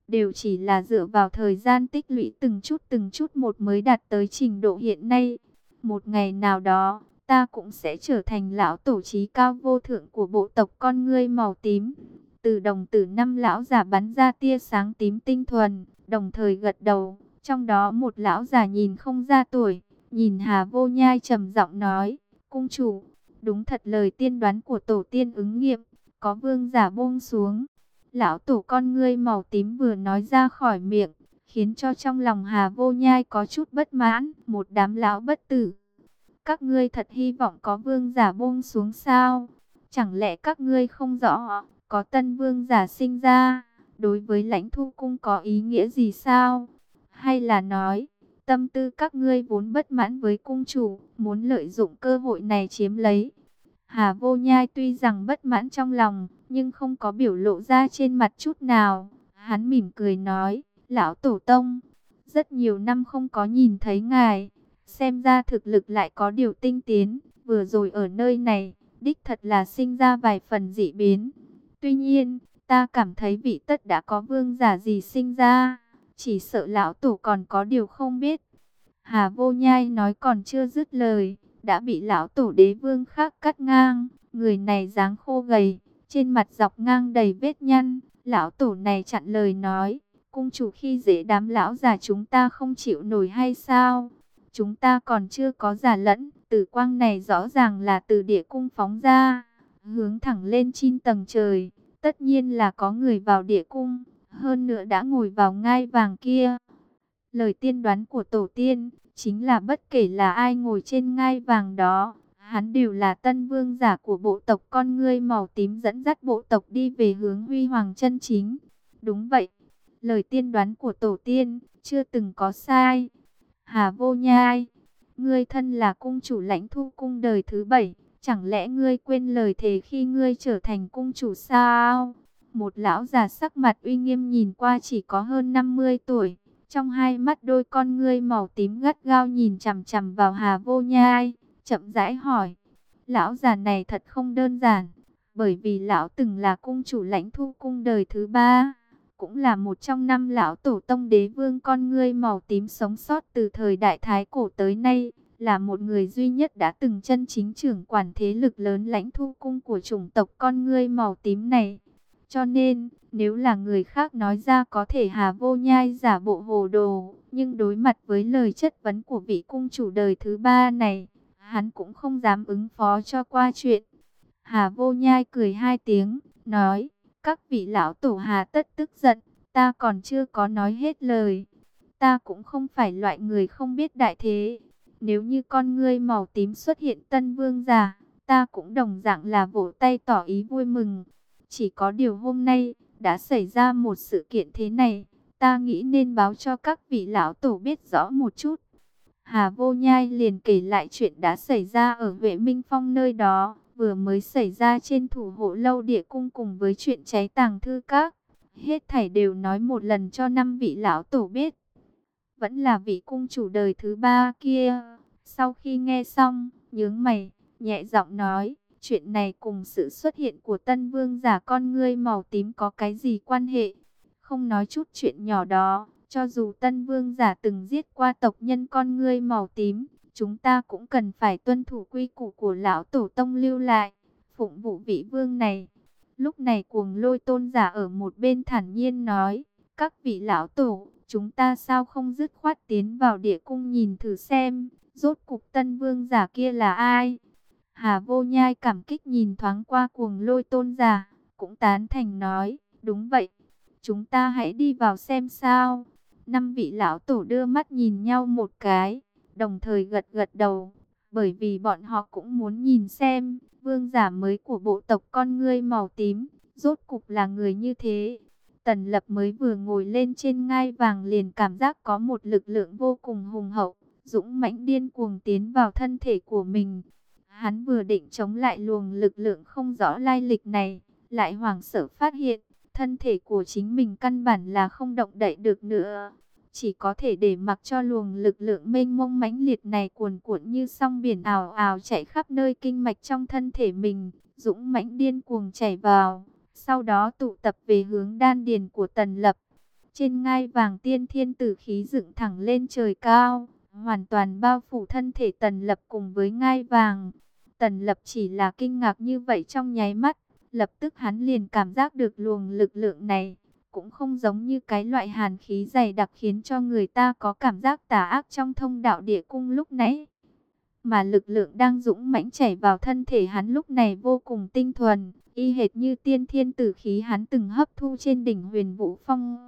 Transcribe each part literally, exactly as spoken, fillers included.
đều chỉ là dựa vào thời gian tích lũy từng chút từng chút một mới đạt tới trình độ hiện nay. Một ngày nào đó, ta cũng sẽ trở thành lão tổ chí cao vô thượng của bộ tộc con ngươi màu tím. Từ đồng tử năm lão giả bắn ra tia sáng tím tinh thuần, đồng thời gật đầu. Trong đó một lão già nhìn không ra tuổi, nhìn Hà Vô Nhai trầm giọng nói, cung chủ, đúng thật lời tiên đoán của tổ tiên ứng nghiệm, có vương giả buông xuống. Lão tổ con ngươi màu tím vừa nói ra khỏi miệng, khiến cho trong lòng Hà Vô Nhai có chút bất mãn, một đám lão bất tử. Các ngươi thật hy vọng có vương giả buông xuống sao? Chẳng lẽ các ngươi không rõ, có tân vương giả sinh ra, đối với Lãnh Thu Cung có ý nghĩa gì sao? Hay là nói, tâm tư các ngươi vốn bất mãn với cung chủ, muốn lợi dụng cơ hội này chiếm lấy? Hà Vô Nhai tuy rằng bất mãn trong lòng, nhưng không có biểu lộ ra trên mặt chút nào. Hắn mỉm cười nói, lão tổ tông, rất nhiều năm không có nhìn thấy ngài, xem ra thực lực lại có điều tinh tiến, vừa rồi ở nơi này, đích thật là sinh ra vài phần dị biến. Tuy nhiên, ta cảm thấy vị tất đã có vương giả gì sinh ra, chỉ sợ lão tổ còn có điều không biết. Hà Vô Nhai nói còn chưa dứt lời, đã bị lão tổ đế vương khác cắt ngang. Người này dáng khô gầy, trên mặt dọc ngang đầy vết nhăn. Lão tổ này chặn lời nói, cung chủ khi dễ đám lão già chúng ta không chịu nổi hay sao? Chúng ta còn chưa có giả lẫn, tử quang này rõ ràng là từ địa cung phóng ra, hướng thẳng lên chín tầng trời. Tất nhiên là có người vào địa cung, hơn nữa đã ngồi vào ngai vàng kia. Lời tiên đoán của tổ tiên, chính là bất kể là ai ngồi trên ngai vàng đó, hắn đều là tân vương giả của bộ tộc con ngươi màu tím dẫn dắt bộ tộc đi về hướng huy hoàng chân chính. Đúng vậy, lời tiên đoán của tổ tiên, chưa từng có sai. Hà Vô Nhai, ngươi thân là cung chủ Lãnh Thu Cung đời thứ bảy, chẳng lẽ ngươi quên lời thề khi ngươi trở thành cung chủ sao? Một lão già sắc mặt uy nghiêm nhìn qua chỉ có hơn năm mươi tuổi. Trong hai mắt đôi con ngươi màu tím gắt gao nhìn chằm chằm vào Hà Vô Nhai, chậm rãi hỏi. Lão già này thật không đơn giản, bởi vì lão từng là cung chủ Lãnh Thu Cung đời thứ ba, cũng là một trong năm lão tổ tông đế vương con ngươi màu tím sống sót từ thời đại Thái Cổ tới nay, là một người duy nhất đã từng chân chính trưởng quản thế lực lớn Lãnh Thu Cung của chủng tộc con ngươi màu tím này. Cho nên, nếu là người khác nói ra có thể Hà Vô Nhai giả bộ hồ đồ, nhưng đối mặt với lời chất vấn của vị cung chủ đời thứ ba này, hắn cũng không dám ứng phó cho qua chuyện. Hà Vô Nhai cười hai tiếng, nói, các vị lão tổ hà tất tức giận, ta còn chưa có nói hết lời. Ta cũng không phải loại người không biết đại thế. Nếu như con ngươi màu tím xuất hiện tân vương giả, ta cũng đồng dạng là vỗ tay tỏ ý vui mừng. Chỉ có điều hôm nay, đã xảy ra một sự kiện thế này, ta nghĩ nên báo cho các vị lão tổ biết rõ một chút. Hà Vô Nhai liền kể lại chuyện đã xảy ra ở Vệ Minh Phong nơi đó, vừa mới xảy ra trên thủ hộ lâu địa cung cùng với chuyện cháy tàng thư các. Hết thảy đều nói một lần cho năm vị lão tổ biết. Vẫn là vị cung chủ đời thứ ba kia. Sau khi nghe xong, nhướng mày, nhẹ giọng nói, chuyện này cùng sự xuất hiện của tân vương giả con ngươi màu tím có cái gì quan hệ? Không nói chút chuyện nhỏ đó, cho dù tân vương giả từng giết qua tộc nhân con ngươi màu tím, chúng ta cũng cần phải tuân thủ quy củ của lão tổ tông lưu lại, phụng vụ vị vương này. Lúc này Cuồng Lôi tôn giả ở một bên thản nhiên nói, các vị lão tổ, chúng ta sao không dứt khoát tiến vào địa cung nhìn thử xem, rốt cục tân vương giả kia là ai? Hà Vô Nhai cảm kích nhìn thoáng qua Cuồng Lôi tôn giả, cũng tán thành nói, đúng vậy, chúng ta hãy đi vào xem sao. Năm vị lão tổ đưa mắt nhìn nhau một cái, đồng thời gật gật đầu, bởi vì bọn họ cũng muốn nhìn xem, vương giả mới của bộ tộc con ngươi màu tím, rốt cục là người như thế. Tần Lập mới vừa ngồi lên trên ngai vàng liền cảm giác có một lực lượng vô cùng hùng hậu, dũng mãnh điên cuồng tiến vào thân thể của mình. Hắn vừa định chống lại luồng lực lượng không rõ lai lịch này, lại hoảng sợ phát hiện, thân thể của chính mình căn bản là không động đậy được nữa. Chỉ có thể để mặc cho luồng lực lượng mênh mông mãnh liệt này cuồn cuộn như sóng biển ào ào chạy khắp nơi kinh mạch trong thân thể mình, dũng mãnh điên cuồng chảy vào, sau đó tụ tập về hướng đan điền của Tần Lập. Trên ngai vàng tiên thiên tử khí dựng thẳng lên trời cao, hoàn toàn bao phủ thân thể Tần Lập cùng với ngai vàng. Tần Lập chỉ là kinh ngạc như vậy trong nháy mắt, lập tức hắn liền cảm giác được luồng lực lượng này, cũng không giống như cái loại hàn khí dày đặc khiến cho người ta có cảm giác tà ác trong thông đạo địa cung lúc nãy. Mà lực lượng đang dũng mãnh chảy vào thân thể hắn lúc này vô cùng tinh thuần, y hệt như tiên thiên tử khí hắn từng hấp thu trên đỉnh Huyền Vũ Phong.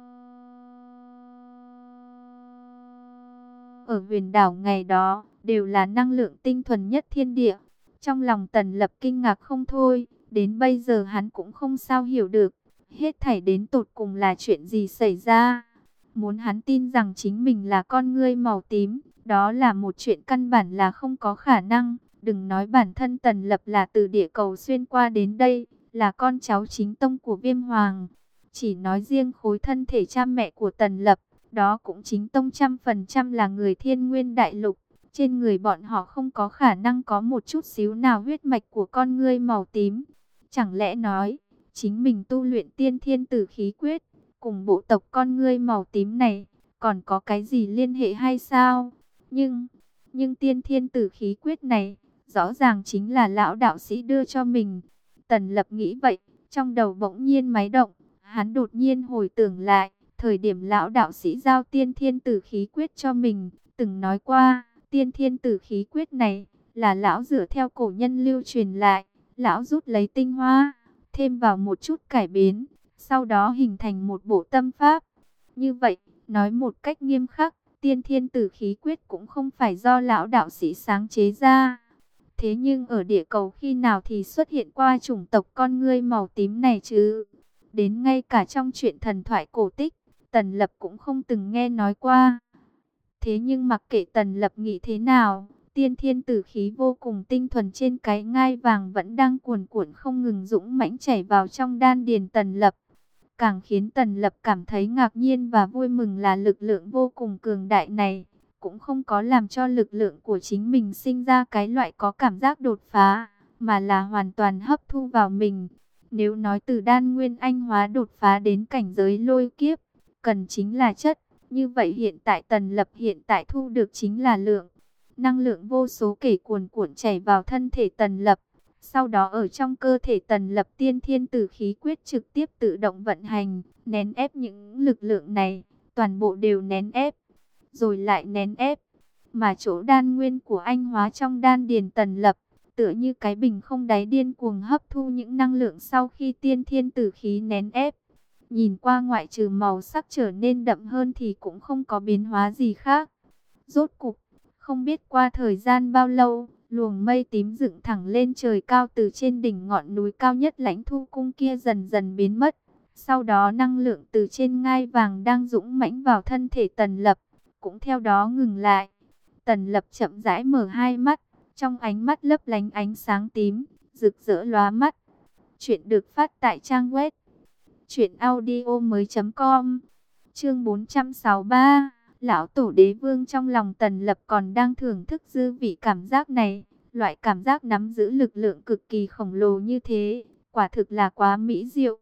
Ở huyền đảo ngày đó, đều là năng lượng tinh thuần nhất thiên địa. Trong lòng Tần Lập kinh ngạc không thôi, đến bây giờ hắn cũng không sao hiểu được, hết thảy đến tột cùng là chuyện gì xảy ra. Muốn hắn tin rằng chính mình là con ngươi màu tím, đó là một chuyện căn bản là không có khả năng. Đừng nói bản thân Tần Lập là từ địa cầu xuyên qua đến đây, là con cháu chính tông của Viêm Hoàng. Chỉ nói riêng khối thân thể cha mẹ của Tần Lập, đó cũng chính tông trăm phần trăm là người Thiên Nguyên Đại Lục. Trên người bọn họ không có khả năng có một chút xíu nào huyết mạch của con ngươi màu tím. Chẳng lẽ nói, chính mình tu luyện tiên thiên tử khí quyết, cùng bộ tộc con ngươi màu tím này, còn có cái gì liên hệ hay sao? Nhưng, nhưng tiên thiên tử khí quyết này, rõ ràng chính là lão đạo sĩ đưa cho mình. Tần Lập nghĩ vậy, trong đầu bỗng nhiên máy động, hắn đột nhiên hồi tưởng lại, thời điểm lão đạo sĩ giao tiên thiên tử khí quyết cho mình, từng nói qua, tiên thiên tử khí quyết này, là lão dựa theo cổ nhân lưu truyền lại, lão rút lấy tinh hoa, thêm vào một chút cải biến, sau đó hình thành một bộ tâm pháp. Như vậy, nói một cách nghiêm khắc, tiên thiên tử khí quyết cũng không phải do lão đạo sĩ sáng chế ra. Thế nhưng ở địa cầu khi nào thì xuất hiện qua chủng tộc con ngươi màu tím này chứ? Đến ngay cả trong truyện thần thoại cổ tích, Tần Lập cũng không từng nghe nói qua. Thế nhưng mặc kệ Tần Lập nghĩ thế nào, tiên thiên tử khí vô cùng tinh thuần trên cái ngai vàng vẫn đang cuồn cuộn không ngừng dũng mãnh chảy vào trong đan điền Tần Lập. Càng khiến Tần Lập cảm thấy ngạc nhiên và vui mừng là lực lượng vô cùng cường đại này, cũng không có làm cho lực lượng của chính mình sinh ra cái loại có cảm giác đột phá, mà là hoàn toàn hấp thu vào mình. Nếu nói từ đan nguyên anh hóa đột phá đến cảnh giới lôi kiếp, cần chính là chất. Như vậy hiện tại Tần Lập hiện tại thu được chính là lượng. Năng lượng vô số kể cuồn cuộn chảy vào thân thể Tần Lập. Sau đó ở trong cơ thể Tần Lập tiên thiên tử khí quyết trực tiếp tự động vận hành, nén ép những lực lượng này, toàn bộ đều nén ép, rồi lại nén ép. Mà chỗ đan nguyên của anh hóa trong đan điền Tần Lập, tựa như cái bình không đáy điên cuồng hấp thu những năng lượng sau khi tiên thiên tử khí nén ép. Nhìn qua ngoại trừ màu sắc trở nên đậm hơn thì cũng không có biến hóa gì khác. Rốt cục, không biết qua thời gian bao lâu, luồng mây tím dựng thẳng lên trời cao từ trên đỉnh ngọn núi cao nhất Lãnh Thu Cung kia dần dần biến mất. Sau đó năng lượng từ trên ngai vàng đang dũng mãnh vào thân thể Tần Lập, cũng theo đó ngừng lại. Tần Lập chậm rãi mở hai mắt, trong ánh mắt lấp lánh ánh sáng tím, rực rỡ lóa mắt. Chuyện được phát tại trang web truyện audio mới chấm com. Chương bốn trăm sáu mươi ba. Lão tổ đế vương trong lòng Tần Lập còn đang thưởng thức dư vị cảm giác này. Loại cảm giác nắm giữ lực lượng cực kỳ khổng lồ như thế, quả thực là quá mỹ diệu.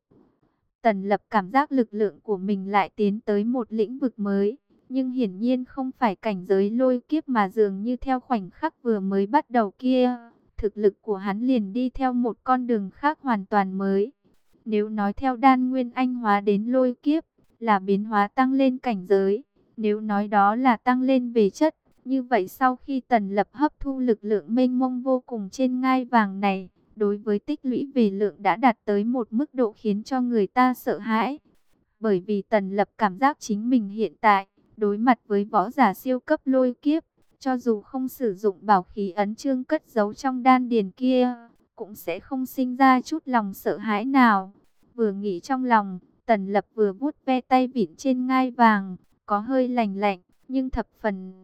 Tần Lập cảm giác lực lượng của mình lại tiến tới một lĩnh vực mới, nhưng hiển nhiên không phải cảnh giới lôi kiếp mà dường như theo khoảnh khắc vừa mới bắt đầu kia, thực lực của hắn liền đi theo một con đường khác hoàn toàn mới. Nếu nói theo đan nguyên anh hóa đến lôi kiếp, là biến hóa tăng lên cảnh giới. Nếu nói đó là tăng lên về chất, như vậy sau khi Tần Lập hấp thu lực lượng mênh mông vô cùng trên ngai vàng này, đối với tích lũy về lượng đã đạt tới một mức độ khiến cho người ta sợ hãi. Bởi vì Tần Lập cảm giác chính mình hiện tại, đối mặt với võ giả siêu cấp lôi kiếp, cho dù không sử dụng bảo khí ấn chương cất giấu trong đan điền kia, cũng sẽ không sinh ra chút lòng sợ hãi nào. Vừa nghĩ trong lòng, Tần Lập vừa vuốt ve tay vịn trên ngai vàng, có hơi lành lạnh, nhưng thập phần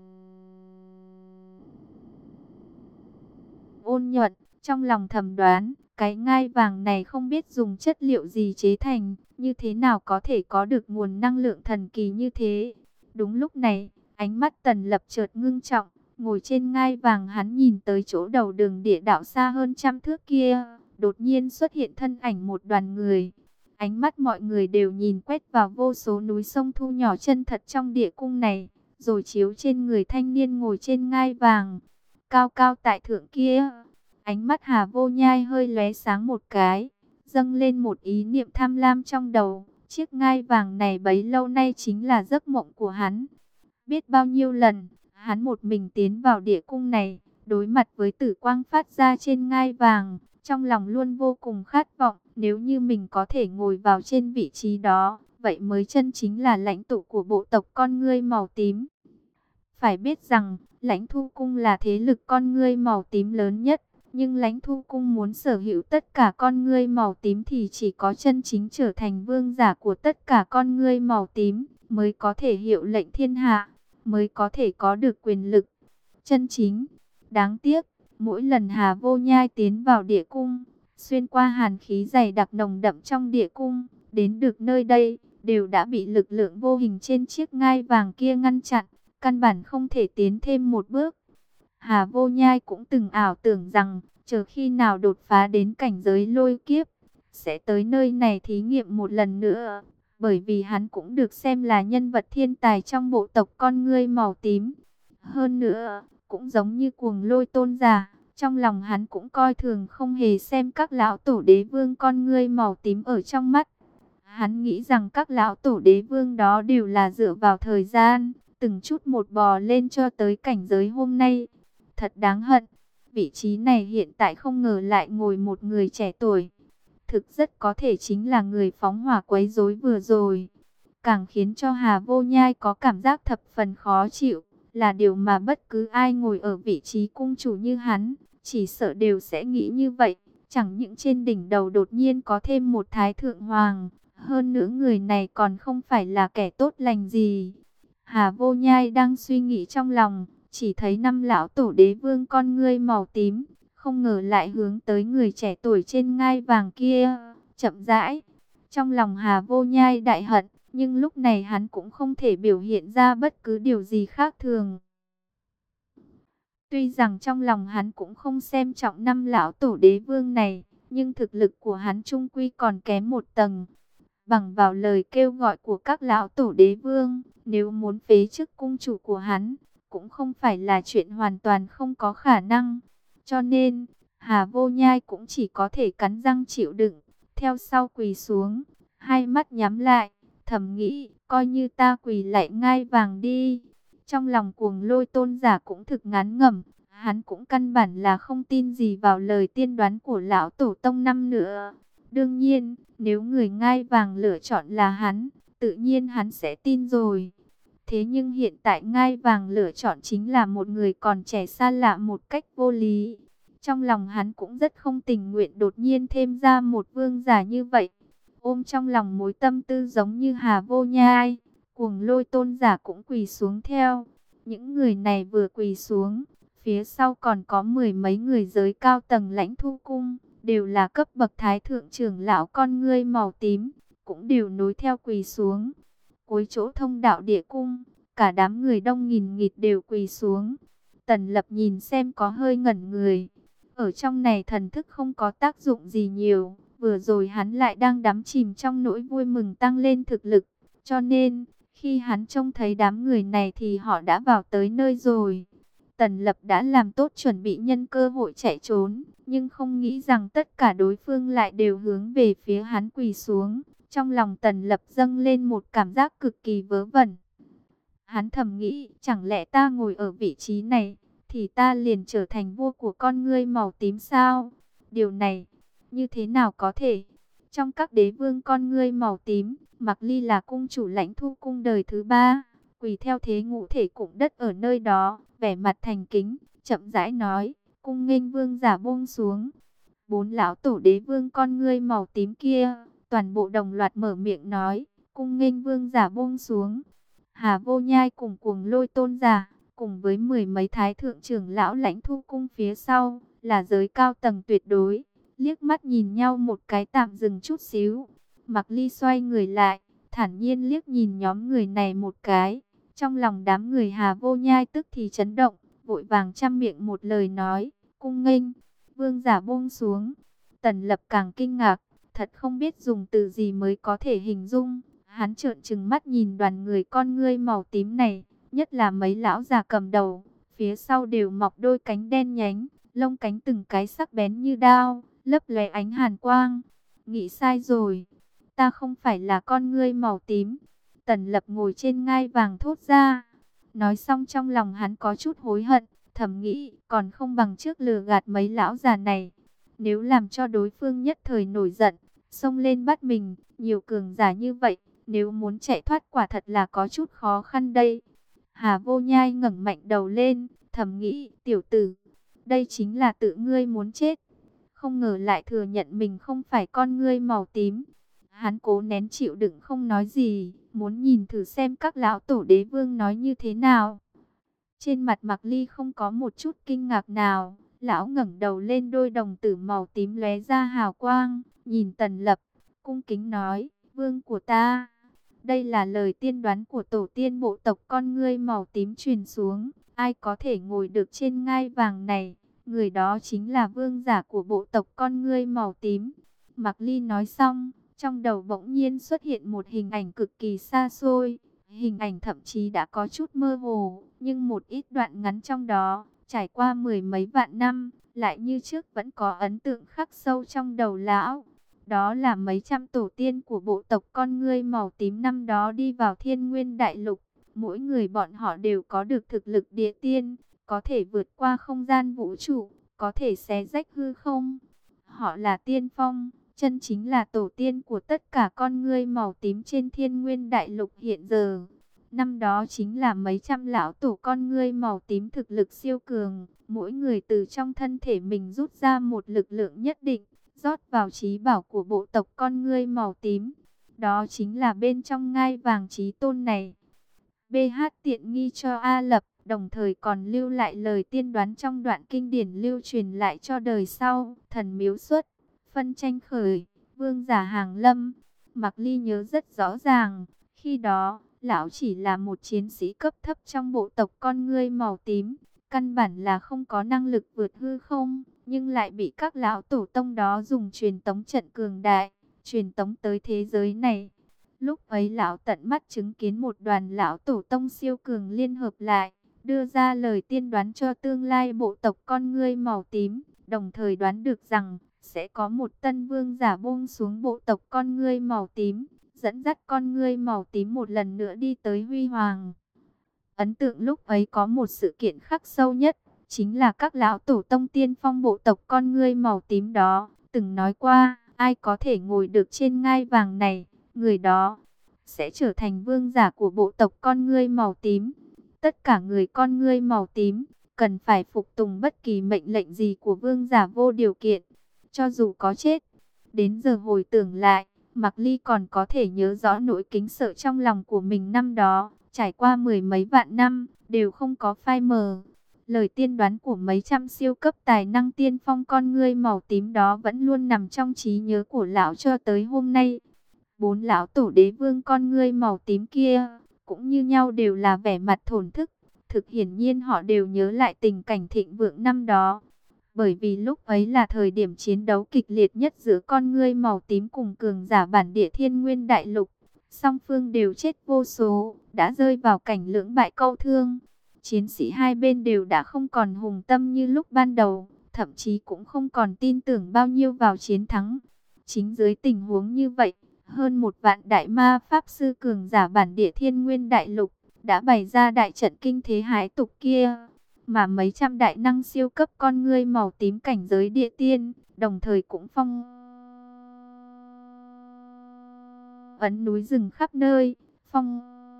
ôn nhuận. Trong lòng thầm đoán, cái ngai vàng này không biết dùng chất liệu gì chế thành, như thế nào có thể có được nguồn năng lượng thần kỳ như thế. Đúng lúc này, ánh mắt Tần Lập chợt ngưng trọng, ngồi trên ngai vàng hắn nhìn tới chỗ đầu đường địa đạo xa hơn trăm thước kia, đột nhiên xuất hiện thân ảnh một đoàn người. Ánh mắt mọi người đều nhìn quét vào vô số núi sông thu nhỏ chân thật trong địa cung này, rồi chiếu trên người thanh niên ngồi trên ngai vàng, cao cao tại thượng kia. Ánh mắt Hà Vô Nhai hơi lóe sáng một cái, dâng lên một ý niệm tham lam trong đầu. Chiếc ngai vàng này bấy lâu nay chính là giấc mộng của hắn. Biết bao nhiêu lần, hắn một mình tiến vào địa cung này, đối mặt với tử quang phát ra trên ngai vàng, trong lòng luôn vô cùng khát vọng, nếu như mình có thể ngồi vào trên vị trí đó, vậy mới chân chính là lãnh tụ của bộ tộc con ngươi màu tím. Phải biết rằng, Lãnh Thu Cung là thế lực con ngươi màu tím lớn nhất, nhưng Lãnh Thu Cung muốn sở hữu tất cả con ngươi màu tím thì chỉ có chân chính trở thành vương giả của tất cả con ngươi màu tím, mới có thể hiệu lệnh thiên hạ, mới có thể có được quyền lực chân chính. Đáng tiếc, mỗi lần Hà Vô Nhai tiến vào địa cung, xuyên qua hàn khí dày đặc nồng đậm trong địa cung, đến được nơi đây, đều đã bị lực lượng vô hình trên chiếc ngai vàng kia ngăn chặn, căn bản không thể tiến thêm một bước. Hà Vô Nhai cũng từng ảo tưởng rằng, chờ khi nào đột phá đến cảnh giới lôi kiếp, sẽ tới nơi này thí nghiệm một lần nữa, bởi vì hắn cũng được xem là nhân vật thiên tài trong bộ tộc con ngươi màu tím. Hơn nữa, cũng giống như Cuồng Lôi tôn giả, trong lòng hắn cũng coi thường không hề xem các lão tổ đế vương con ngươi màu tím ở trong mắt. Hắn nghĩ rằng các lão tổ đế vương đó đều là dựa vào thời gian, từng chút một bò lên cho tới cảnh giới hôm nay. Thật đáng hận, vị trí này hiện tại không ngờ lại ngồi một người trẻ tuổi. Thực rất có thể chính là người phóng hỏa quấy rối vừa rồi. Càng khiến cho Hà Vô Nhai có cảm giác thập phần khó chịu, là điều mà bất cứ ai ngồi ở vị trí cung chủ như hắn, chỉ sợ đều sẽ nghĩ như vậy. Chẳng những trên đỉnh đầu đột nhiên có thêm một thái thượng hoàng, hơn nữa người này còn không phải là kẻ tốt lành gì. Hà Vô Nhai đang suy nghĩ trong lòng, chỉ thấy năm lão tổ đế vương con ngươi màu tím, không ngờ lại hướng tới người trẻ tuổi trên ngai vàng kia, chậm rãi. Trong lòng Hà Vô Nhai đại hận, nhưng lúc này hắn cũng không thể biểu hiện ra bất cứ điều gì khác thường. Tuy rằng trong lòng hắn cũng không xem trọng năm lão tổ đế vương này, nhưng thực lực của hắn chung quy còn kém một tầng. Bằng vào lời kêu gọi của các lão tổ đế vương, nếu muốn phế chức cung chủ của hắn, cũng không phải là chuyện hoàn toàn không có khả năng. Cho nên, Hà Vô Nhai cũng chỉ có thể cắn răng chịu đựng, theo sau quỳ xuống, hai mắt nhắm lại, thầm nghĩ, coi như ta quỳ lại ngai vàng đi. Trong lòng Cuồng Lôi tôn giả cũng thực ngán ngẩm, hắn cũng căn bản là không tin gì vào lời tiên đoán của lão tổ tông năm nữa. Đương nhiên, nếu người ngai vàng lựa chọn là hắn, tự nhiên hắn sẽ tin rồi. Thế nhưng hiện tại ngai vàng lựa chọn chính là một người còn trẻ xa lạ một cách vô lý. Trong lòng hắn cũng rất không tình nguyện đột nhiên thêm ra một vương giả như vậy. Ôm trong lòng mối tâm tư giống như Hà Vô Nhai, Cuồng Lôi tôn giả cũng quỳ xuống theo. Những người này vừa quỳ xuống, phía sau còn có mười mấy người giới cao tầng Lãnh Thu Cung, đều là cấp bậc thái thượng trưởng lão con ngươi màu tím, cũng đều nối theo quỳ xuống. Cuối chỗ thông đạo địa cung, cả đám người đông nghìn nghịt đều quỳ xuống. Tần Lập nhìn xem có hơi ngẩn người. Ở trong này thần thức không có tác dụng gì nhiều, vừa rồi hắn lại đang đắm chìm trong nỗi vui mừng tăng lên thực lực, cho nên khi hắn trông thấy đám người này thì họ đã vào tới nơi rồi. Tần Lập đã làm tốt chuẩn bị nhân cơ hội chạy trốn, nhưng không nghĩ rằng tất cả đối phương lại đều hướng về phía hắn quỳ xuống. Trong lòng Tần Lập dâng lên một cảm giác cực kỳ vớ vẩn. Hắn thầm nghĩ, chẳng lẽ ta ngồi ở vị trí này, thì ta liền trở thành vua của con ngươi màu tím sao? Điều này, như thế nào có thể? Trong các đế vương con ngươi màu tím, Mạc Ly là cung chủ Lãnh Thu Cung đời thứ ba, quỳ theo thế ngũ thể cụng đất ở nơi đó, vẻ mặt thành kính, chậm rãi nói, cung nghênh vương giả buông xuống. Bốn lão tổ đế vương con ngươi màu tím kia, toàn bộ đồng loạt mở miệng nói, cung nghênh vương giả buông xuống. Hà Vô Nhai cùng Cuồng Lôi tôn giả, cùng với mười mấy thái thượng trưởng lão Lãnh Thu Cung phía sau, là giới cao tầng tuyệt đối, liếc mắt nhìn nhau một cái tạm dừng chút xíu. Mạc Ly xoay người lại, thản nhiên liếc nhìn nhóm người này một cái, trong lòng đám người Hà Vô Nhai tức thì chấn động, vội vàng trăm miệng một lời nói, cung nghênh, vương giả buông xuống. Tần Lập càng kinh ngạc, thật không biết dùng từ gì mới có thể hình dung. Hắn trợn trừng mắt nhìn đoàn người con ngươi màu tím này, nhất là mấy lão già cầm đầu, phía sau đều mọc đôi cánh đen nhánh, lông cánh từng cái sắc bén như đao, lấp lóe ánh hàn quang. Nghĩ sai rồi, ta không phải là con ngươi màu tím. Tần Lập ngồi trên ngai vàng thốt ra. Nói xong trong lòng hắn có chút hối hận, thầm nghĩ còn không bằng trước lừa gạt mấy lão già này. Nếu làm cho đối phương nhất thời nổi giận, xông lên bắt mình, nhiều cường giả như vậy, nếu muốn chạy thoát quả thật là có chút khó khăn đây. Hà Vô Nhai ngẩng mạnh đầu lên, thầm nghĩ, tiểu tử, đây chính là tự ngươi muốn chết. Không ngờ lại thừa nhận mình không phải con ngươi màu tím. Hắn cố nén chịu đựng không nói gì, muốn nhìn thử xem các lão tổ đế vương nói như thế nào. Trên mặt Mạc Ly không có một chút kinh ngạc nào, lão ngẩng đầu lên, đôi đồng tử màu tím lóe ra hào quang, nhìn Tần Lập, cung kính nói, vương của ta. Đây là lời tiên đoán của tổ tiên bộ tộc con ngươi màu tím truyền xuống, ai có thể ngồi được trên ngai vàng này, người đó chính là vương giả của bộ tộc con ngươi màu tím. Mạc Ly nói xong, trong đầu bỗng nhiên xuất hiện một hình ảnh cực kỳ xa xôi. Hình ảnh thậm chí đã có chút mơ hồ, nhưng một ít đoạn ngắn trong đó, trải qua mười mấy vạn năm, lại như trước vẫn có ấn tượng khắc sâu trong đầu lão. Đó là mấy trăm tổ tiên của bộ tộc con ngươi màu tím năm đó đi vào Thiên Nguyên Đại Lục. Mỗi người bọn họ đều có được thực lực địa tiên, có thể vượt qua không gian vũ trụ, có thể xé rách hư không. Họ là tiên phong, chân chính là tổ tiên của tất cả con ngươi màu tím trên Thiên Nguyên Đại Lục hiện giờ. Năm đó chính là mấy trăm lão tổ con ngươi màu tím thực lực siêu cường, mỗi người từ trong thân thể mình rút ra một lực lượng nhất định, rót vào trí bảo của bộ tộc con ngươi màu tím. Đó chính là bên trong ngai vàng chí tôn này. bê hát tiện nghi cho A Lập, đồng thời còn lưu lại lời tiên đoán trong đoạn kinh điển lưu truyền lại cho đời sau. Thần miếu xuất, phân tranh khởi, vương giả hàng lâm. Mạc Ly nhớ rất rõ ràng, khi đó, lão chỉ là một chiến sĩ cấp thấp trong bộ tộc con ngươi màu tím, căn bản là không có năng lực vượt hư không, nhưng lại bị các lão tổ tông đó dùng truyền tống trận cường đại, truyền tống tới thế giới này. Lúc ấy lão tận mắt chứng kiến một đoàn lão tổ tông siêu cường liên hợp lại, đưa ra lời tiên đoán cho tương lai bộ tộc con ngươi màu tím, đồng thời đoán được rằng sẽ có một tân vương giả buông xuống bộ tộc con ngươi màu tím, dẫn dắt con ngươi màu tím một lần nữa đi tới huy hoàng. Ấn tượng lúc ấy có một sự kiện khắc sâu nhất, chính là các lão tổ tông tiên phong bộ tộc con ngươi màu tím đó, từng nói qua, ai có thể ngồi được trên ngai vàng này, người đó sẽ trở thành vương giả của bộ tộc con ngươi màu tím. Tất cả người con ngươi màu tím, cần phải phục tùng bất kỳ mệnh lệnh gì của vương giả vô điều kiện, cho dù có chết. Đến giờ hồi tưởng lại, Mạc Ly còn có thể nhớ rõ nỗi kính sợ trong lòng của mình năm đó, trải qua mười mấy vạn năm, đều không có phai mờ. Lời tiên đoán của mấy trăm siêu cấp tài năng tiên phong con ngươi màu tím đó vẫn luôn nằm trong trí nhớ của lão cho tới hôm nay. Bốn lão tổ đế vương con ngươi màu tím kia, cũng như nhau đều là vẻ mặt thổn thức. Thực hiển nhiên họ đều nhớ lại tình cảnh thịnh vượng năm đó. Bởi vì lúc ấy là thời điểm chiến đấu kịch liệt nhất giữa con ngươi màu tím cùng cường giả bản địa Thiên Nguyên Đại Lục. Song phương đều chết vô số, đã rơi vào cảnh lưỡng bại câu thương. Chiến sĩ hai bên đều đã không còn hùng tâm như lúc ban đầu, thậm chí cũng không còn tin tưởng bao nhiêu vào chiến thắng. Chính dưới tình huống như vậy, hơn một vạn đại ma pháp sư cường giả bản địa Thiên Nguyên Đại Lục đã bày ra đại trận kinh thế hãi tục kia. Mà mấy trăm đại năng siêu cấp con ngươi màu tím cảnh giới địa tiên, đồng thời cũng phong ấn núi rừng khắp nơi, phong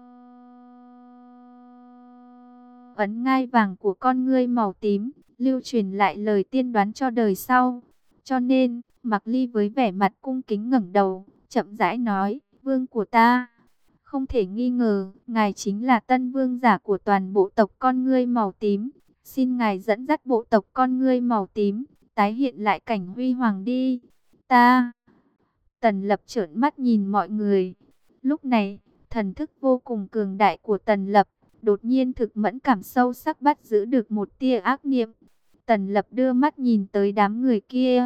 ấn ngai vàng của con ngươi màu tím, lưu truyền lại lời tiên đoán cho đời sau. Cho nên, Mạc Ly với vẻ mặt cung kính ngẩng đầu, chậm rãi nói, vương của ta, không thể nghi ngờ, ngài chính là tân vương giả của toàn bộ tộc con ngươi màu tím. Xin ngài dẫn dắt bộ tộc con ngươi màu tím, tái hiện lại cảnh huy hoàng đi. Ta... Tần Lập trợn mắt nhìn mọi người. Lúc này, thần thức vô cùng cường đại của Tần Lập, đột nhiên thực mẫn cảm sâu sắc bắt giữ được một tia ác niệm. Tần Lập đưa mắt nhìn tới đám người kia,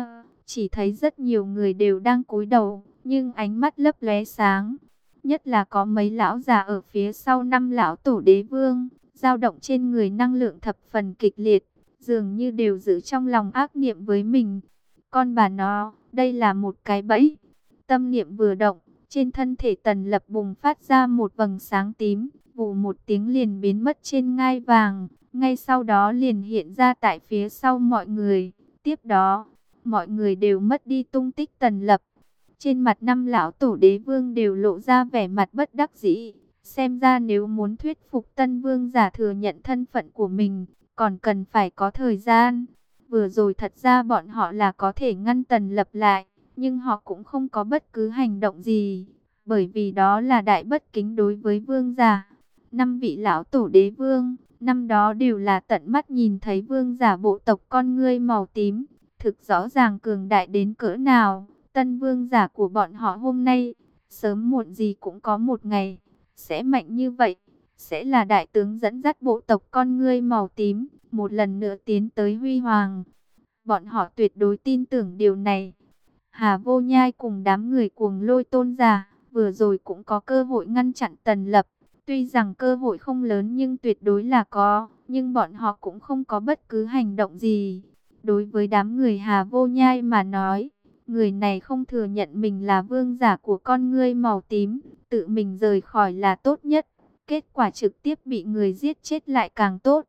chỉ thấy rất nhiều người đều đang cúi đầu, nhưng ánh mắt lấp lóe sáng. Nhất là có mấy lão già ở phía sau năm lão tổ đế vương, dao động trên người năng lượng thập phần kịch liệt, dường như đều giữ trong lòng ác niệm với mình. Con bà nó, đây là một cái bẫy. Tâm niệm vừa động, trên thân thể Tần Lập bùng phát ra một vầng sáng tím, vù một tiếng liền biến mất trên ngai vàng, ngay sau đó liền hiện ra tại phía sau mọi người. Tiếp đó, mọi người đều mất đi tung tích Tần Lập. Trên mặt năm lão tổ đế vương đều lộ ra vẻ mặt bất đắc dĩ. Xem ra nếu muốn thuyết phục Tân Vương giả thừa nhận thân phận của mình, còn cần phải có thời gian. Vừa rồi thật ra bọn họ là có thể ngăn Tần Lập lại, nhưng họ cũng không có bất cứ hành động gì, bởi vì đó là đại bất kính đối với vương giả. Năm vị lão tổ đế vương, năm đó đều là tận mắt nhìn thấy vương giả bộ tộc con ngươi màu tím, thực rõ ràng cường đại đến cỡ nào. Tân vương giả của bọn họ hôm nay, sớm muộn gì cũng có một ngày, sẽ mạnh như vậy, sẽ là đại tướng dẫn dắt bộ tộc con ngươi màu tím, một lần nữa tiến tới huy hoàng. Bọn họ tuyệt đối tin tưởng điều này. Hà Vô Nhai cùng đám người cuồng lôi tôn giả, vừa rồi cũng có cơ hội ngăn chặn Tần Lập. Tuy rằng cơ hội không lớn nhưng tuyệt đối là có, nhưng bọn họ cũng không có bất cứ hành động gì. Đối với đám người Hà Vô Nhai mà nói, người này không thừa nhận mình là vương giả của con ngươi màu tím, tự mình rời khỏi là tốt nhất. Kết quả trực tiếp bị người giết chết lại càng tốt.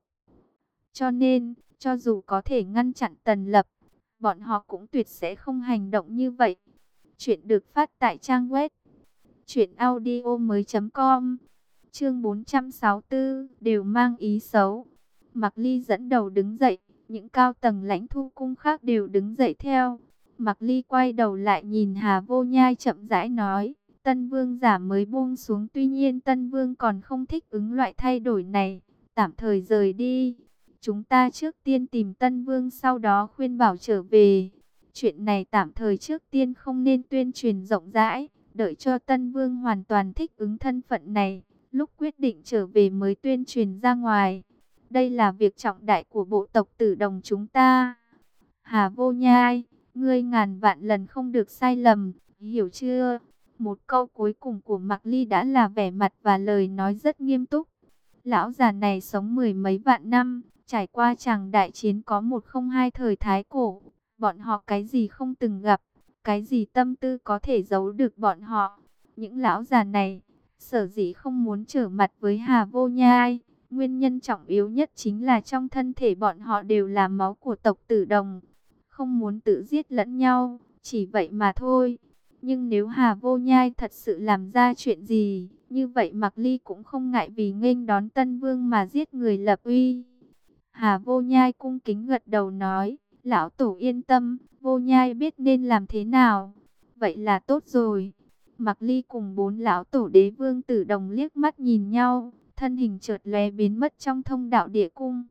Cho nên, cho dù có thể ngăn chặn Tần Lập, bọn họ cũng tuyệt sẽ không hành động như vậy. Chuyện được phát tại trang web truyện audio mới chấm com. Chương bốn trăm sáu mươi tư, đều mang ý xấu. Mạc Ly dẫn đầu đứng dậy, những cao tầng lãnh thu cung khác đều đứng dậy theo. Mạc Ly quay đầu lại nhìn Hà Vô Nhai chậm rãi nói, Tân Vương giả mới buông xuống, tuy nhiên Tân Vương còn không thích ứng loại thay đổi này, tạm thời rời đi. Chúng ta trước tiên tìm Tân Vương, sau đó khuyên bảo trở về. Chuyện này tạm thời trước tiên không nên tuyên truyền rộng rãi, đợi cho Tân Vương hoàn toàn thích ứng thân phận này, lúc quyết định trở về mới tuyên truyền ra ngoài. Đây là việc trọng đại của bộ tộc Tử Đồng chúng ta. Hà Vô Nhai, ngươi ngàn vạn lần không được sai lầm, hiểu chưa? Một câu cuối cùng của Mạc Ly đã là vẻ mặt và lời nói rất nghiêm túc. Lão già này sống mười mấy vạn năm, trải qua tràng đại chiến có một không hai thời Thái Cổ. Bọn họ cái gì không từng gặp, cái gì tâm tư có thể giấu được bọn họ. Những lão già này, sở dĩ không muốn trở mặt với Hà Vô Nhai, nguyên nhân trọng yếu nhất chính là trong thân thể bọn họ đều là máu của tộc Tử Đồng. Không muốn tự giết lẫn nhau, chỉ vậy mà thôi. Nhưng nếu Hà Vô Nhai thật sự làm ra chuyện gì, như vậy Mạc Ly cũng không ngại vì nghênh đón Tân Vương mà giết người lập uy. Hà Vô Nhai cung kính gật đầu nói, lão tổ yên tâm, Vô Nhai biết nên làm thế nào. Vậy là tốt rồi. Mạc Ly cùng bốn lão tổ đế vương Tử Đồng liếc mắt nhìn nhau, thân hình chợt lóe biến mất trong thông đạo địa cung.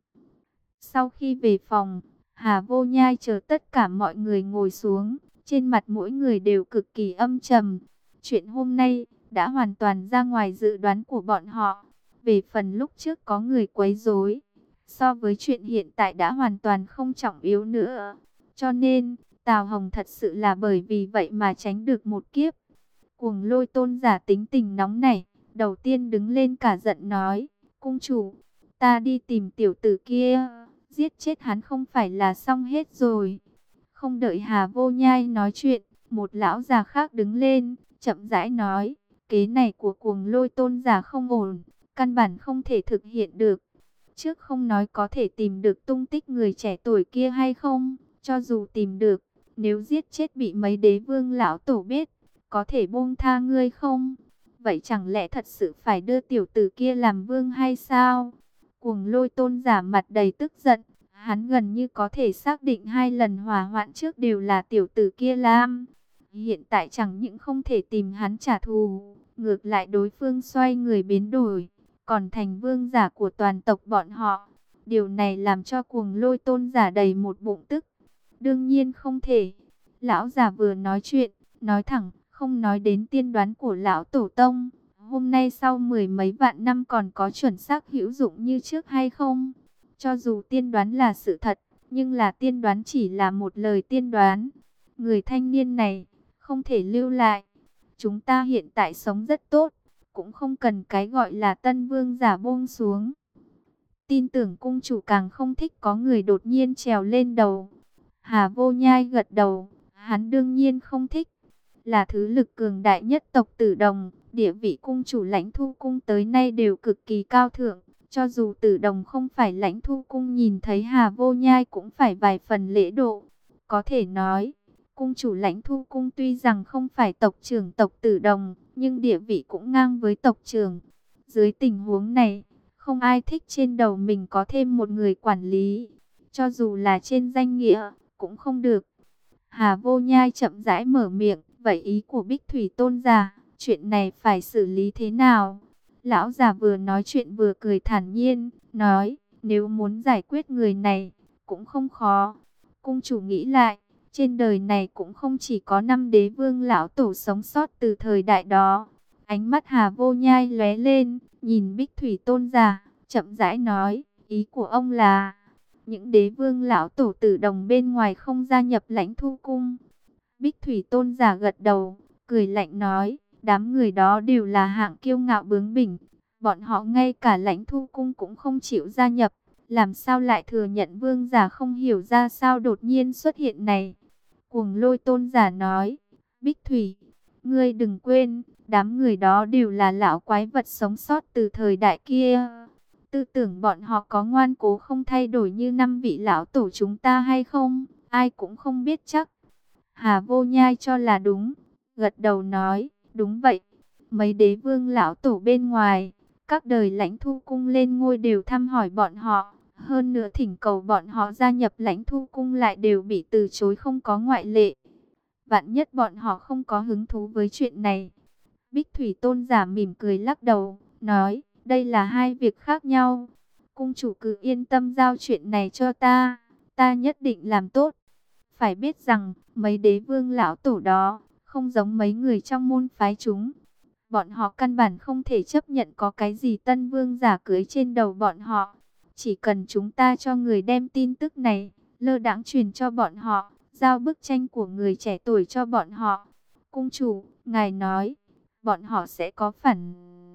Sau khi về phòng, Hà Vô Nhai chờ tất cả mọi người ngồi xuống, trên mặt mỗi người đều cực kỳ âm trầm. Chuyện hôm nay đã hoàn toàn ra ngoài dự đoán của bọn họ. Về phần lúc trước có người quấy rối, so với chuyện hiện tại đã hoàn toàn không trọng yếu nữa. Cho nên, Tào Hồng thật sự là bởi vì vậy mà tránh được một kiếp. Cuồng Lôi tôn giả tính tình nóng nảy, đầu tiên đứng lên cả giận nói, cung chủ, ta đi tìm tiểu tử kia, giết chết hắn không phải là xong hết rồi. Không đợi Hà Vô Nhai nói chuyện, một lão già khác đứng lên, chậm rãi nói, kế này của Cuồng Lôi tôn giả không ổn, căn bản không thể thực hiện được. Trước không nói có thể tìm được tung tích người trẻ tuổi kia hay không, cho dù tìm được, nếu giết chết bị mấy đế vương lão tổ biết, có thể buông tha ngươi không? Vậy chẳng lẽ thật sự phải đưa tiểu tử kia làm vương hay sao? Cuồng Lôi tôn giả mặt đầy tức giận, hắn gần như có thể xác định hai lần hỏa hoạn trước đều là tiểu tử kia làm. Hiện tại chẳng những không thể tìm hắn trả thù, ngược lại đối phương xoay người biến đổi, còn thành vương giả của toàn tộc bọn họ. Điều này làm cho Cuồng Lôi tôn giả đầy một bụng tức. Đương nhiên không thể. Lão già vừa nói chuyện, nói thẳng, không nói đến tiên đoán của lão tổ tông. Hôm nay sau mười mấy vạn năm còn có chuẩn xác hữu dụng như trước hay không? Cho dù tiên đoán là sự thật, nhưng là tiên đoán chỉ là một lời tiên đoán. người thanh niên này không thể lưu lại. Chúng ta hiện tại sống rất tốt, cũng không cần cái gọi là tân vương giả buông xuống. Tin tưởng cung chủ càng không thích có người đột nhiên trèo lên đầu. Hà Vô Nhai gật đầu, hắn đương nhiên không thích. Là thứ lực cường đại nhất tộc Tử Đồng, địa vị cung chủ Lãnh Thu cung tới nay đều cực kỳ cao thượng. Cho dù Tử Đồng không phải Lãnh Thu cung, nhìn thấy Hà Vô Nhai cũng phải vài phần lễ độ. Có thể nói, cung chủ Lãnh Thu cung tuy rằng không phải tộc trưởng tộc Tử Đồng, nhưng địa vị cũng ngang với tộc trưởng. Dưới tình huống này, không ai thích trên đầu mình có thêm một người quản lý. Cho dù là trên danh nghĩa, cũng không được. Hà Vô Nhai chậm rãi mở miệng, vậy ý của Bích Thủy Tôn giả, chuyện này phải xử lý thế nào? Lão già vừa nói chuyện vừa cười thản nhiên, nói, nếu muốn giải quyết người này, cũng không khó. Cung chủ nghĩ lại, trên đời này cũng không chỉ có năm đế vương lão tổ sống sót từ thời đại đó. Ánh mắt Hà Vô Nhai lóe lên, nhìn Bích Thủy Tôn giả, chậm rãi nói, ý của ông là những đế vương lão tổ Tử Đồng bên ngoài không gia nhập Lãnh Thu cung. Bích Thủy Tôn giả gật đầu, cười lạnh nói, đám người đó đều là hạng kiêu ngạo bướng bỉnh, bọn họ ngay cả Lãnh Thu cung cũng không chịu gia nhập, làm sao lại thừa nhận vương giả không hiểu ra sao đột nhiên xuất hiện này. Cuồng Lôi Tôn giả nói, Bích Thủy, ngươi đừng quên, đám người đó đều là lão quái vật sống sót từ thời đại kia. Tư tưởng bọn họ có ngoan cố không thay đổi như năm vị lão tổ chúng ta hay không, ai cũng không biết chắc. Hà Vô Nhai cho là đúng, gật đầu nói, đúng vậy. Mấy đế vương lão tổ bên ngoài, các đời Lãnh Thu cung lên ngôi đều thăm hỏi bọn họ. Hơn nữa thỉnh cầu bọn họ gia nhập Lãnh Thu cung lại đều bị từ chối không có ngoại lệ. Vạn nhất bọn họ không có hứng thú với chuyện này. Bích Thủy Tôn giả mỉm cười lắc đầu, nói, đây là hai việc khác nhau. Cung chủ cứ yên tâm giao chuyện này cho ta, ta nhất định làm tốt. Phải biết rằng, mấy đế vương lão tổ đó, không giống mấy người trong môn phái chúng. Bọn họ căn bản không thể chấp nhận có cái gì tân vương giả cưới trên đầu bọn họ. Chỉ cần chúng ta cho người đem tin tức này, lơ đãng truyền cho bọn họ, giao bức tranh của người trẻ tuổi cho bọn họ. Cung chủ, ngài nói, bọn họ sẽ có phản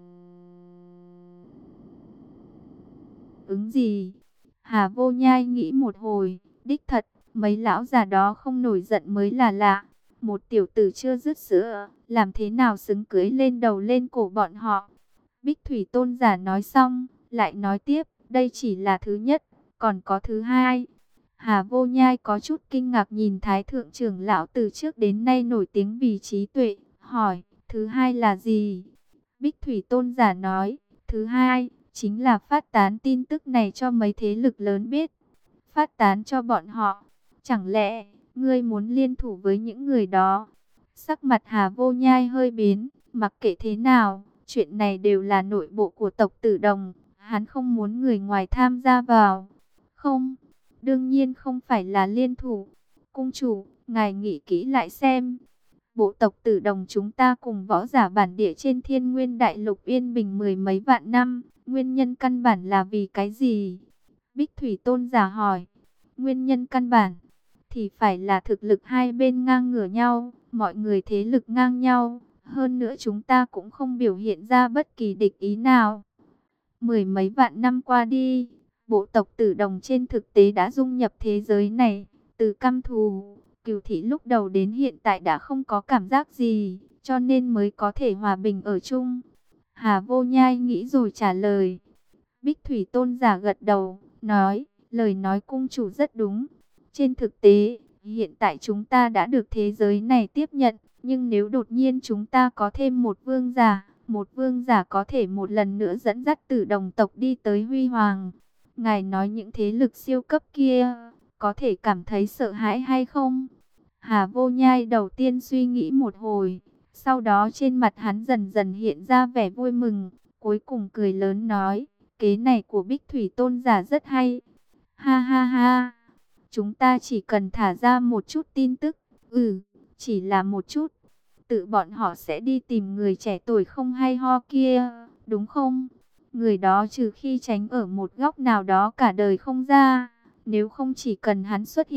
ứng gì? Hà Vô Nhai nghĩ một hồi, đích thật, mấy lão già đó không nổi giận mới là lạ. Một tiểu tử chưa dứt sữa, làm thế nào xứng cưới lên đầu lên cổ bọn họ? Bích Thủy Tôn giả nói xong, lại nói tiếp, đây chỉ là thứ nhất, còn có thứ hai. Hà Vô Nhai có chút kinh ngạc nhìn Thái Thượng trưởng lão từ trước đến nay nổi tiếng vì trí tuệ, hỏi, thứ hai là gì? Bích Thủy Tôn giả nói, thứ hai, chính là phát tán tin tức này cho mấy thế lực lớn biết. Phát tán cho bọn họ. Chẳng lẽ, ngươi muốn liên thủ với những người đó? Sắc mặt Hà Vô Nhai hơi biến, mặc kệ thế nào, chuyện này đều là nội bộ của tộc Tử Đồng. Hắn không muốn người ngoài tham gia vào. Không, đương nhiên không phải là liên thủ. Cung chủ, ngài nghĩ kỹ lại xem. Bộ tộc Tử Đồng chúng ta cùng võ giả bản địa trên Thiên Nguyên Đại Lục yên bình mười mấy vạn năm. Nguyên nhân căn bản là vì cái gì? Bích Thủy Tôn giả hỏi. Nguyên nhân căn bản thì phải là thực lực hai bên ngang ngửa nhau, mọi người thế lực ngang nhau. Hơn nữa chúng ta cũng không biểu hiện ra bất kỳ địch ý nào. Mười mấy vạn năm qua đi, bộ tộc Tử Đồng trên thực tế đã dung nhập thế giới này. Từ căm thù, cừu thị lúc đầu đến hiện tại đã không có cảm giác gì, cho nên mới có thể hòa bình ở chung. Hà Vô Nhai nghĩ rồi trả lời. Bích Thủy Tôn giả gật đầu, nói, lời nói cung chủ rất đúng. Trên thực tế, hiện tại chúng ta đã được thế giới này tiếp nhận, nhưng nếu đột nhiên chúng ta có thêm một vương giả, một vương giả có thể một lần nữa dẫn dắt Tử Đồng tộc đi tới huy hoàng. Ngài nói những thế lực siêu cấp kia, có thể cảm thấy sợ hãi hay không? Hà Vô Nhai đầu tiên suy nghĩ một hồi, sau đó trên mặt hắn dần dần hiện ra vẻ vui mừng, cuối cùng cười lớn nói, kế này của Bích Thủy Tôn giả rất hay. Ha ha ha, chúng ta chỉ cần thả ra một chút tin tức, ừ, chỉ là một chút, tự bọn họ sẽ đi tìm người trẻ tuổi không hay ho kia, đúng không? Người đó trừ khi tránh ở một góc nào đó cả đời không ra, nếu không chỉ cần hắn xuất hiện,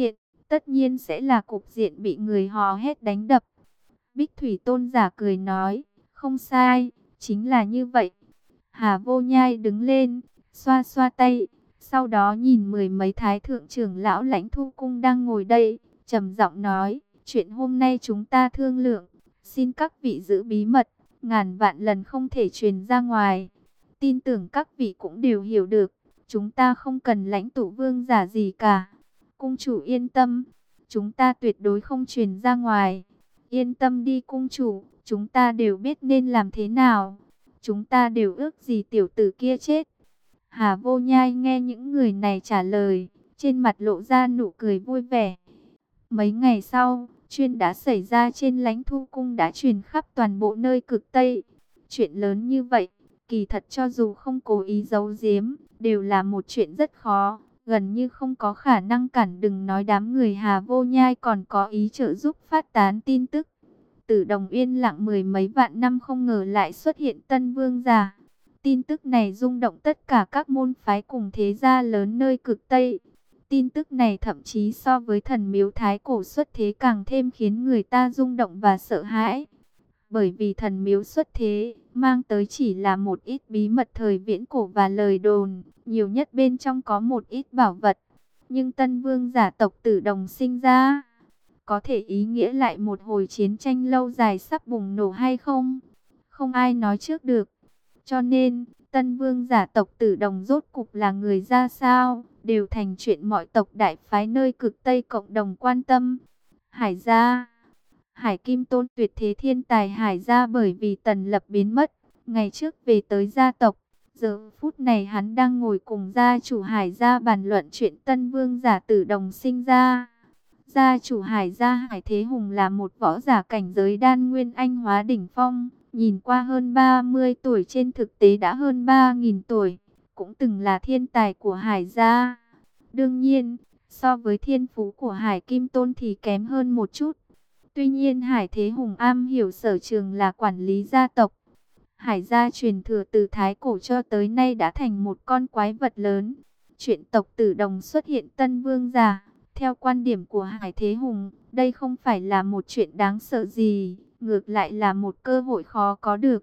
tất nhiên sẽ là cục diện bị người hò hét đánh đập. Bích Thủy Tôn giả cười nói, không sai, chính là như vậy. Hà Vô Nhai đứng lên, xoa xoa tay, sau đó nhìn mười mấy thái thượng trưởng lão Lãnh Thu Cung đang ngồi đây, trầm giọng nói, chuyện hôm nay chúng ta thương lượng, xin các vị giữ bí mật, ngàn vạn lần không thể truyền ra ngoài. Tin tưởng các vị cũng đều hiểu được, chúng ta không cần lãnh tụ vương giả gì cả. Cung chủ yên tâm, chúng ta tuyệt đối không truyền ra ngoài. Yên tâm đi cung chủ, chúng ta đều biết nên làm thế nào. Chúng ta đều ước gì tiểu tử kia chết. Hà Vô Nhai nghe những người này trả lời, trên mặt lộ ra nụ cười vui vẻ. Mấy ngày sau, chuyện đã xảy ra trên Lãnh Thu Cung đã truyền khắp toàn bộ nơi cực Tây. Chuyện lớn như vậy, kỳ thật cho dù không cố ý giấu giếm, đều là một chuyện rất khó, gần như không có khả năng cản, đừng nói đám người Hà Vô Nhai còn có ý trợ giúp phát tán tin tức. Tử Đồng yên lặng mười mấy vạn năm không ngờ lại xuất hiện tân vương giả. Tin tức này rung động tất cả các môn phái cùng thế gia lớn nơi cực Tây. Tin tức này thậm chí so với thần miếu thái cổ xuất thế càng thêm khiến người ta rung động và sợ hãi. Bởi vì thần miếu xuất thế, mang tới chỉ là một ít bí mật thời viễn cổ và lời đồn, nhiều nhất bên trong có một ít bảo vật. Nhưng tân vương giả tộc Tử Đồng sinh ra, có thể ý nghĩa lại một hồi chiến tranh lâu dài sắp bùng nổ hay không? Không ai nói trước được. Cho nên, tân vương giả tộc Tử Đồng rốt cục là người ra sao, đều thành chuyện mọi tộc đại phái nơi cực Tây cộng đồng quan tâm. Hải gia, Hải Kim Tôn tuyệt thế thiên tài Hải gia bởi vì Tần Lập biến mất, ngày trước về tới gia tộc. Giờ phút này hắn đang ngồi cùng gia chủ Hải gia bàn luận chuyện tân vương giả Tử Đồng sinh ra. Gia chủ Hải gia Hải Thế Hùng là một võ giả cảnh giới đan nguyên anh hóa đỉnh phong, nhìn qua hơn ba mươi tuổi, trên thực tế đã hơn ba nghìn tuổi, cũng từng là thiên tài của Hải gia. Đương nhiên, so với thiên phú của Hải Kim Tôn thì kém hơn một chút. Tuy nhiên Hải Thế Hùng am hiểu sở trường là quản lý gia tộc. Hải gia truyền thừa từ thái cổ cho tới nay đã thành một con quái vật lớn. Chuyện tộc Tử Đồng xuất hiện tân vương giả, theo quan điểm của Hải Thế Hùng, đây không phải là một chuyện đáng sợ gì, ngược lại là một cơ hội khó có được.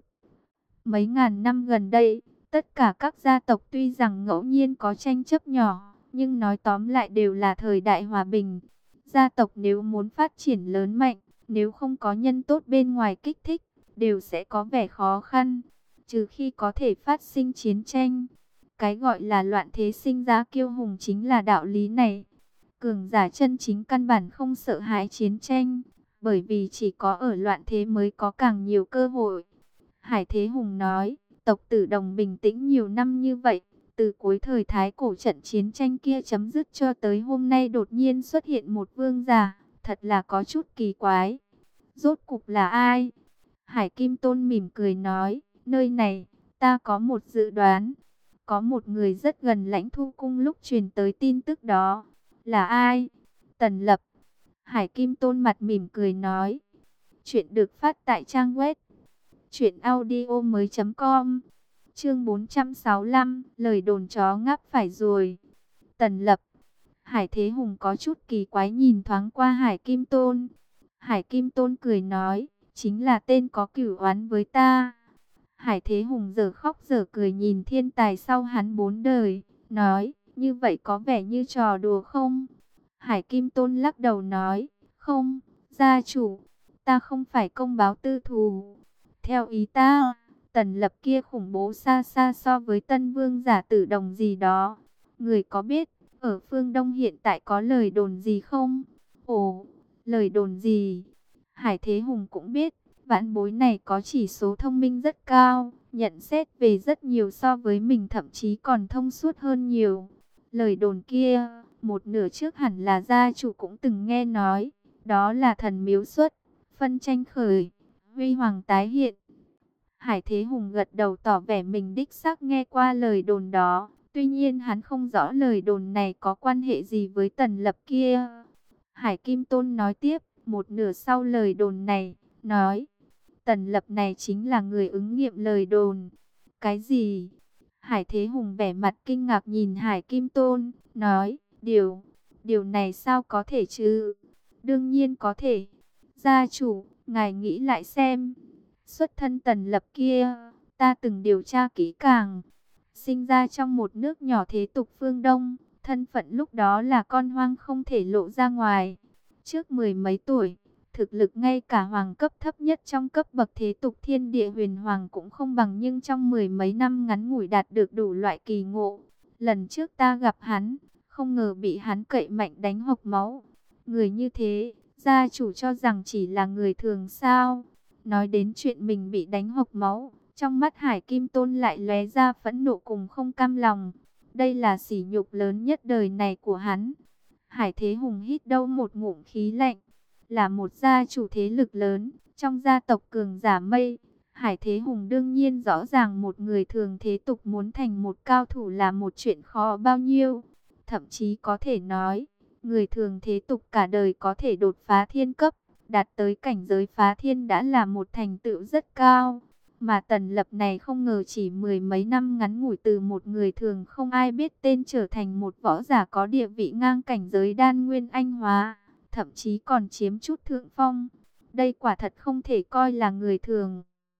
Mấy ngàn năm gần đây, tất cả các gia tộc tuy rằng ngẫu nhiên có tranh chấp nhỏ, nhưng nói tóm lại đều là thời đại hòa bình. Gia tộc nếu muốn phát triển lớn mạnh, nếu không có nhân tốt bên ngoài kích thích, đều sẽ có vẻ khó khăn, trừ khi có thể phát sinh chiến tranh. Cái gọi là loạn thế sinh ra kiêu hùng chính là đạo lý này. Cường giả chân chính căn bản không sợ hãi chiến tranh, bởi vì chỉ có ở loạn thế mới có càng nhiều cơ hội. Hải Thế Hùng nói, tộc Tử Đồng bình tĩnh nhiều năm như vậy, từ cuối thời thái cổ trận chiến tranh kia chấm dứt cho tới hôm nay đột nhiên xuất hiện một vương giả, thật là có chút kỳ quái. Rốt cục là ai? Hải Kim Tôn mỉm cười nói, nơi này, ta có một dự đoán. Có một người rất gần Lãnh Thu Cung lúc truyền tới tin tức đó. Là ai? Tần Lập. Hải Kim Tôn mặt mỉm cười nói. Chuyện được phát tại trang web truyện audio mới chấm com. Chương bốn trăm sáu mươi lăm, lời đồn chó ngáp phải rồi. Tần Lập. Hải Thế Hùng có chút kỳ quái nhìn thoáng qua Hải Kim Tôn. Hải Kim Tôn cười nói, chính là tên có cửu oán với ta. Hải Thế Hùng giờ khóc giờ cười nhìn thiên tài sau hắn bốn đời, nói, như vậy có vẻ như trò đùa không? Hải Kim Tôn lắc đầu nói, không, gia chủ, ta không phải công báo tư thù. Theo ý ta, Tần Lập kia khủng bố xa xa so với tân vương giả Tử Đồng gì đó. Người có biết, ở phương Đông hiện tại có lời đồn gì không? Ồ, lời đồn gì? Hải Thế Hùng cũng biết, vãn bối này có chỉ số thông minh rất cao, nhận xét về rất nhiều so với mình, thậm chí còn thông suốt hơn nhiều. Lời đồn kia, một nửa trước hẳn là gia chủ cũng từng nghe nói, đó là thần miếu xuất, phân tranh khởi, huy hoàng tái hiện. Hải Thế Hùng gật đầu tỏ vẻ mình đích xác nghe qua lời đồn đó, tuy nhiên hắn không rõ lời đồn này có quan hệ gì với Tần Lập kia. Hải Kim Tôn nói tiếp, một nửa sau lời đồn này, nói, Tần Lập này chính là người ứng nghiệm lời đồn. Cái gì? Hải Thế Hùng vẻ mặt kinh ngạc nhìn Hải Kim Tôn, nói, điều, Điều này sao có thể chứ? Đương nhiên có thể. Gia chủ, ngài nghĩ lại xem. Xuất thân Tần Lập kia, ta từng điều tra kỹ càng. Sinh ra trong một nước nhỏ thế tục phương Đông, thân phận lúc đó là con hoang không thể lộ ra ngoài. Trước mười mấy tuổi, thực lực ngay cả hoàng cấp thấp nhất trong cấp bậc thế tục thiên địa huyền hoàng cũng không bằng, nhưng trong mười mấy năm ngắn ngủi đạt được đủ loại kỳ ngộ. Lần trước ta gặp hắn, không ngờ bị hắn cậy mạnh đánh hộc máu. Người như thế, gia chủ cho rằng chỉ là người thường sao? Nói đến chuyện mình bị đánh hộc máu, trong mắt Hải Kim Tôn lại lóe ra phẫn nộ cùng không cam lòng. Đây là sỉ nhục lớn nhất đời này của hắn. Hải Thế Hùng hít đâu một ngụm khí lạnh. Là một gia chủ thế lực lớn, trong gia tộc cường giả mây, Hải Thế Hùng đương nhiên rõ ràng một người thường thế tục muốn thành một cao thủ là một chuyện khó bao nhiêu. Thậm chí có thể nói, người thường thế tục cả đời có thể đột phá thiên cấp, đạt tới cảnh giới phá thiên đã là một thành tựu rất cao. Mà Tần Lập này không ngờ chỉ mười mấy năm ngắn ngủi từ một người thường không ai biết tên trở thành một võ giả có địa vị ngang cảnh giới đan nguyên anh hóa, thậm chí còn chiếm chút thượng phong. Đây quả thật không thể coi là người thường.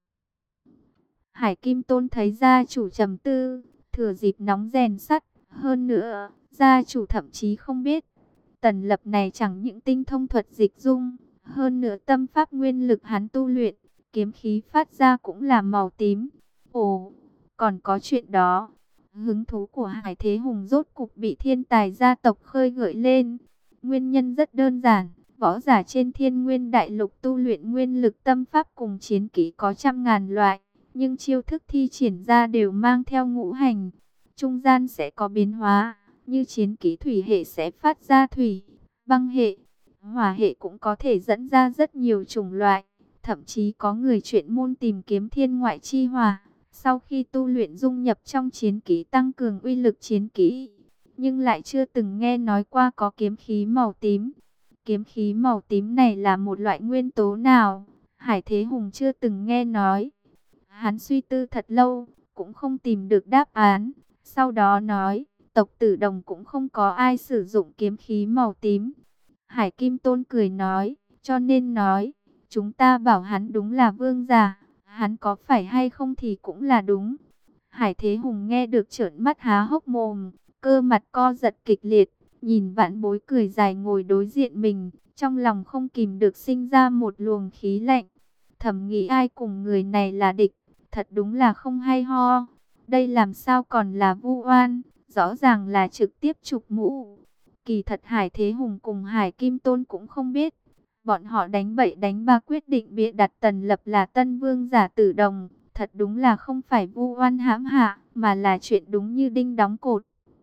Hải Kim Tôn thấy gia chủ trầm tư, thừa dịp nóng rèn sắt. Hơn nữa, gia chủ thậm chí không biết, Tần Lập này chẳng những tinh thông thuật dịch dung, hơn nữa tâm pháp nguyên lực hắn tu luyện, kiếm khí phát ra cũng là màu tím. Ồ, còn có chuyện đó. Hứng thú của Hải Thế Hùng rốt cục bị thiên tài gia tộc khơi gợi lên. Nguyên nhân rất đơn giản, võ giả trên Thiên Nguyên Đại Lục tu luyện nguyên lực tâm pháp cùng chiến kỹ có trăm ngàn loại, nhưng chiêu thức thi triển ra đều mang theo ngũ hành. Trung gian sẽ có biến hóa, như chiến kỹ thủy hệ sẽ phát ra thủy, băng hệ, hỏa hệ cũng có thể dẫn ra rất nhiều chủng loại. Thậm chí có người chuyên môn tìm kiếm thiên ngoại chi hỏa, sau khi tu luyện dung nhập trong chiến kỹ tăng cường uy lực chiến kỹ. Nhưng lại chưa từng nghe nói qua có kiếm khí màu tím. Kiếm khí màu tím này là một loại nguyên tố nào? Hải Thế Hùng chưa từng nghe nói. Hắn suy tư thật lâu, cũng không tìm được đáp án. Sau đó nói, tộc Tử Đồng cũng không có ai sử dụng kiếm khí màu tím. Hải Kim Tôn cười nói, cho nên nói, chúng ta bảo hắn đúng là vương giả, hắn có phải hay không thì cũng là đúng. Hải Thế Hùng nghe được trợn mắt há hốc mồm, cơ mặt co giật kịch liệt, nhìn Vãn Bối cười dài ngồi đối diện mình, trong lòng không kìm được sinh ra một luồng khí lạnh. Thầm nghĩ ai cùng người này là địch, thật đúng là không hay ho. Đây làm sao còn là vu oan, rõ ràng là trực tiếp chụp mũ. Kỳ thật Hải Thế Hùng cùng Hải Kim Tôn cũng không biết. Bọn họ đánh bậy đánh ba quyết định bịa đặt Tần Lập là tân vương giả Tử Đồng. Thật đúng là không phải vu oan hãm hạ, mà là chuyện đúng như đinh đóng cột.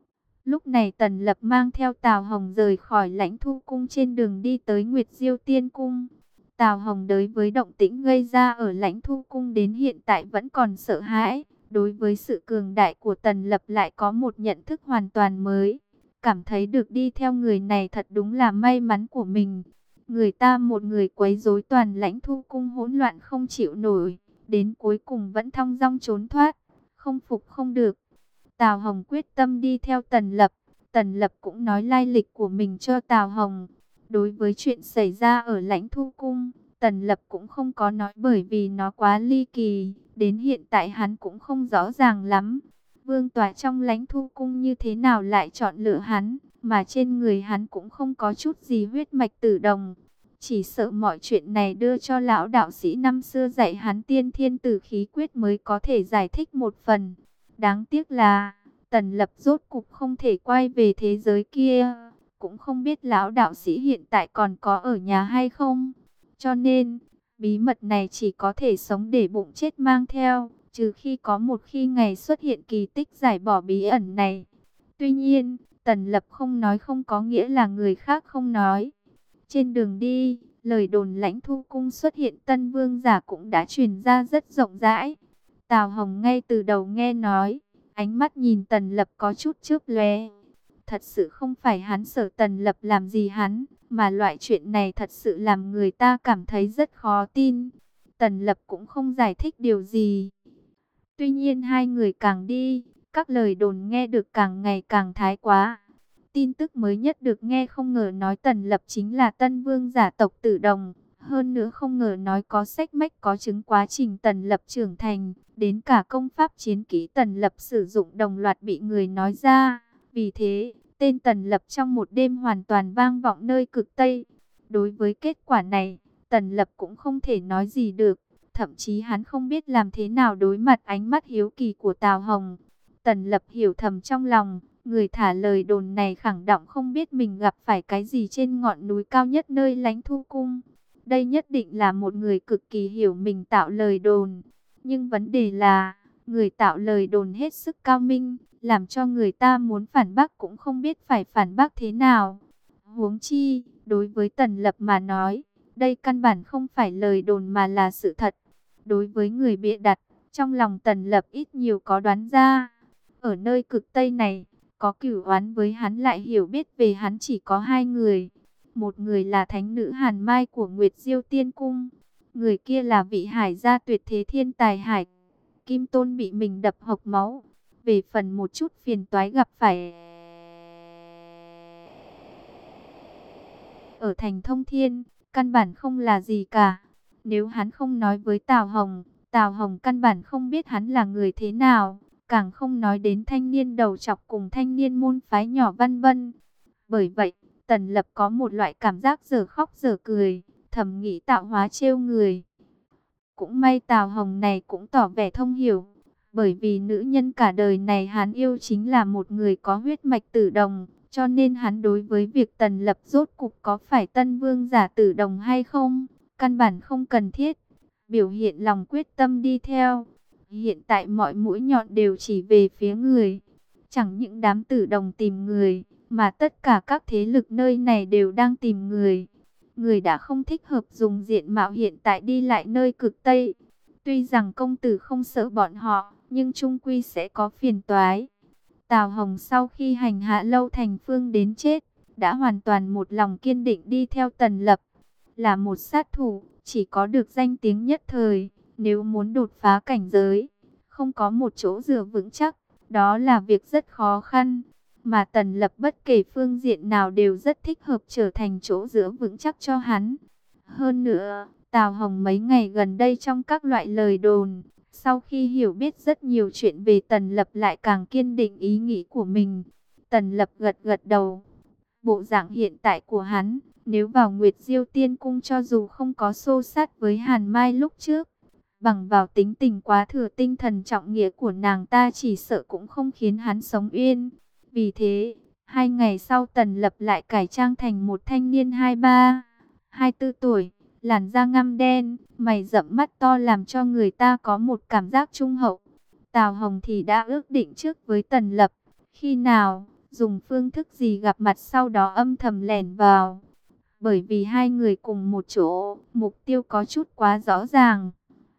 Lúc này Tần Lập mang theo Tào Hồng rời khỏi Lãnh Thu Cung trên đường đi tới Nguyệt Diêu Tiên Cung. Tào Hồng đối với động tĩnh gây ra ở Lãnh Thu Cung đến hiện tại vẫn còn sợ hãi. Đối với sự cường đại của Tần Lập lại có một nhận thức hoàn toàn mới. Cảm thấy được đi theo người này thật đúng là may mắn của mình. Người ta một người quấy rối toàn Lãnh Thu Cung hỗn loạn không chịu nổi. Đến cuối cùng vẫn thong dong trốn thoát. Không phục không được. Tào Hồng quyết tâm đi theo Tần Lập. Tần Lập cũng nói lai lịch của mình cho Tào Hồng. Đối với chuyện xảy ra ở Lãnh Thu Cung, Tần Lập cũng không có nói bởi vì nó quá ly kỳ. Đến hiện tại hắn cũng không rõ ràng lắm. Vương tọa trong Lãnh Thu Cung như thế nào lại chọn lựa hắn, mà trên người hắn cũng không có chút gì huyết mạch Tử Đồng. Chỉ sợ mọi chuyện này đưa cho lão đạo sĩ năm xưa dạy hắn tiên thiên tử khí quyết mới có thể giải thích một phần. Đáng tiếc là Tần Lập rốt cục không thể quay về thế giới kia. Cũng không biết lão đạo sĩ hiện tại còn có ở nhà hay không. Cho nên, bí mật này chỉ có thể sống để bụng chết mang theo, trừ khi có một khi ngày xuất hiện kỳ tích giải bỏ bí ẩn này. Tuy nhiên, Tần Lập không nói không có nghĩa là người khác không nói. Trên đường đi, lời đồn Lãnh Thu Cung xuất hiện tân vương giả cũng đã truyền ra rất rộng rãi. Tào Hồng ngay từ đầu nghe nói, ánh mắt nhìn Tần Lập có chút chớp lóe. Thật sự không phải hắn sợ Tần Lập làm gì hắn, mà loại chuyện này thật sự làm người ta cảm thấy rất khó tin. Tần Lập cũng không giải thích điều gì. Tuy nhiên hai người càng đi, các lời đồn nghe được càng ngày càng thái quá. tin tức mới nhất được nghe không ngờ nói Tần Lập chính là tân vương giả tộc Tử Đồng. Hơn nữa không ngờ nói có sách mách có chứng quá trình Tần Lập trưởng thành, đến cả công pháp chiến kỹ Tần Lập sử dụng đồng loạt bị người nói ra. Vì thế, tên Tần Lập trong một đêm hoàn toàn vang vọng nơi cực Tây. Đối với kết quả này, Tần Lập cũng không thể nói gì được. Thậm chí hắn không biết làm thế nào đối mặt ánh mắt hiếu kỳ của Tào Hồng. Tần Lập hiểu thầm trong lòng, người thả lời đồn này khẳng định không biết mình gặp phải cái gì trên ngọn núi cao nhất nơi Lãnh Thu Cung. Đây nhất định là một người cực kỳ hiểu mình tạo lời đồn. Nhưng vấn đề là, người tạo lời đồn hết sức cao minh, làm cho người ta muốn phản bác cũng không biết phải phản bác thế nào. Huống chi, đối với Tần Lập mà nói, đây căn bản không phải lời đồn mà là sự thật. Đối với người bịa đặt, trong lòng Tần Lập ít nhiều có đoán ra. Ở nơi cực Tây này, có cửu oán với hắn lại hiểu biết về hắn chỉ có hai người. Một người là thánh nữ Hàn Mai của Nguyệt Diêu Tiên Cung. Người kia là vị hải gia tuyệt thế thiên tài Hải Kim Tôn bị mình đập hộc máu. Về phần một chút phiền toái gặp phải ở thành Thông Thiên, căn bản không là gì cả. Nếu hắn không nói với Tào Hồng, Tào Hồng căn bản không biết hắn là người thế nào. Càng không nói đến thanh niên đầu chọc cùng thanh niên môn phái nhỏ Văn Vân. Bởi vậy, Tần Lập có một loại cảm giác dở khóc dở cười, thầm nghĩ tạo hóa trêu người. Cũng may Tào Hồng này cũng tỏ vẻ thông hiểu, bởi vì nữ nhân cả đời này hắn yêu chính là một người có huyết mạch Tử Đồng, cho nên hắn đối với việc Tần Lập rốt cục có phải tân vương giả Tử Đồng hay không, căn bản không cần thiết, biểu hiện lòng quyết tâm đi theo. Hiện tại mọi mũi nhọn đều chỉ về phía người, chẳng những đám Tử Đồng tìm người, mà tất cả các thế lực nơi này đều đang tìm người. Người đã không thích hợp dùng diện mạo hiện tại đi lại nơi cực Tây. Tuy rằng công tử không sợ bọn họ, nhưng chung quy sẽ có phiền toái. Tào Hồng sau khi hành hạ Lâu Thành Phương đến chết, đã hoàn toàn một lòng kiên định đi theo Tần Lập. Là một sát thủ, chỉ có được danh tiếng nhất thời, nếu muốn đột phá cảnh giới, không có một chỗ dựa vững chắc, đó là việc rất khó khăn. Mà Tần Lập bất kể phương diện nào đều rất thích hợp trở thành chỗ dựa vững chắc cho hắn. Hơn nữa, Tào Hồng mấy ngày gần đây trong các loại lời đồn, sau khi hiểu biết rất nhiều chuyện về Tần Lập lại càng kiên định ý nghĩ của mình. Tần Lập gật gật đầu. Bộ dạng hiện tại của hắn, nếu vào Nguyệt Diêu Tiên Cung cho dù không có xô sát với Hàn Mai lúc trước, bằng vào tính tình quá thừa tinh thần trọng nghĩa của nàng ta chỉ sợ cũng không khiến hắn sống yên. Vì thế, hai ngày sau Tần Lập lại cải trang thành một thanh niên hai ba, hai tư tuổi, làn da ngăm đen, mày rậm mắt to làm cho người ta có một cảm giác trung hậu. Tào Hồng thì đã ước định trước với Tần Lập, khi nào, dùng phương thức gì gặp mặt sau đó âm thầm lẻn vào. Bởi vì hai người cùng một chỗ, mục tiêu có chút quá rõ ràng.